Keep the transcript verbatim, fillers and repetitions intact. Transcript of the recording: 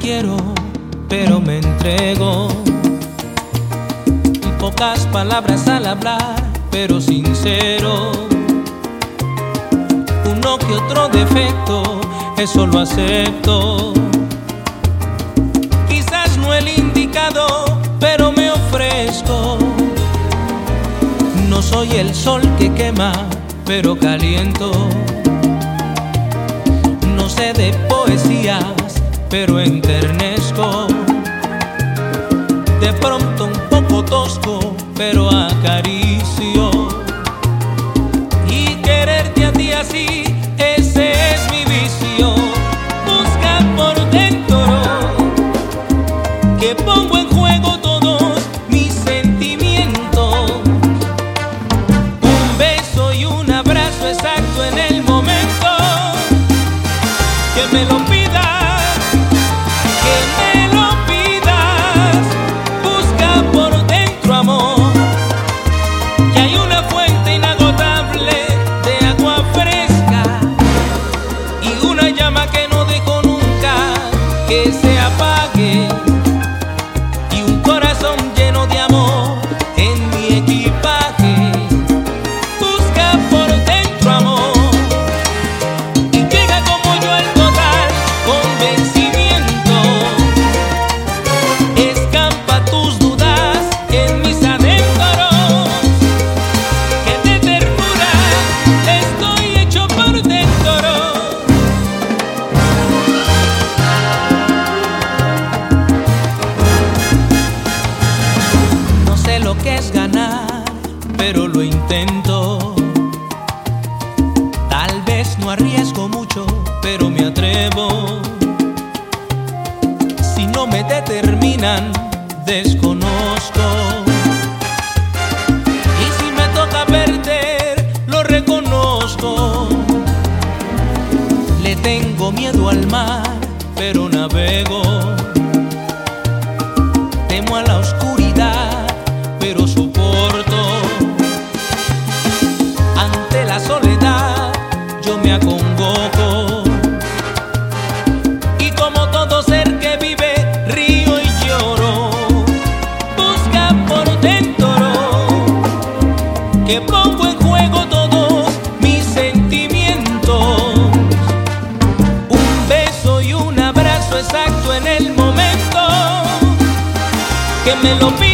quiero, pero me entrego. Pocas palabras al hablar, pero sincero. Uno que otro defecto, eso lo acepto. Quizás no el indicado, pero me ofrezco. No soy el sol que quema, pero caliento. No sé de poesías, pero enternezco. De pronto un poco tosco, pero acaricio. Y quererte a ti así, ese es mi vicio. Busca por dentro, que pongo en juego todos mis sentimientos. Un beso y un abrazo exacto en el momento que me lo pidas, que me lo pidas. Busca por dentro, amor, que hay una fuente inagotable de agua fresca y una llama que no dejo nunca que se apague, y un corazón lleno de amor en mi equipaje. Busca por dentro, amor, y llega como yo al total convencimiento. Escampa tus dudas en mis adentros, que de ternura estoy hecho por dentro. No sé lo que es ganar, pero lo intento. Tal vez no arriesgo mucho, pero me atrevo. Si no me determinan, desconozco. Y si me toca perder, lo reconozco. Le tengo miedo al mar, pero navego. Temo a la oscuridad, pero soporto. Ante la soledad yo me acongojo, y como todo ser que vive río y lloro. Busca por dentro, que pongo en juego todos mis sentimientos. Un beso y un abrazo exacto en el momento que me lo pido.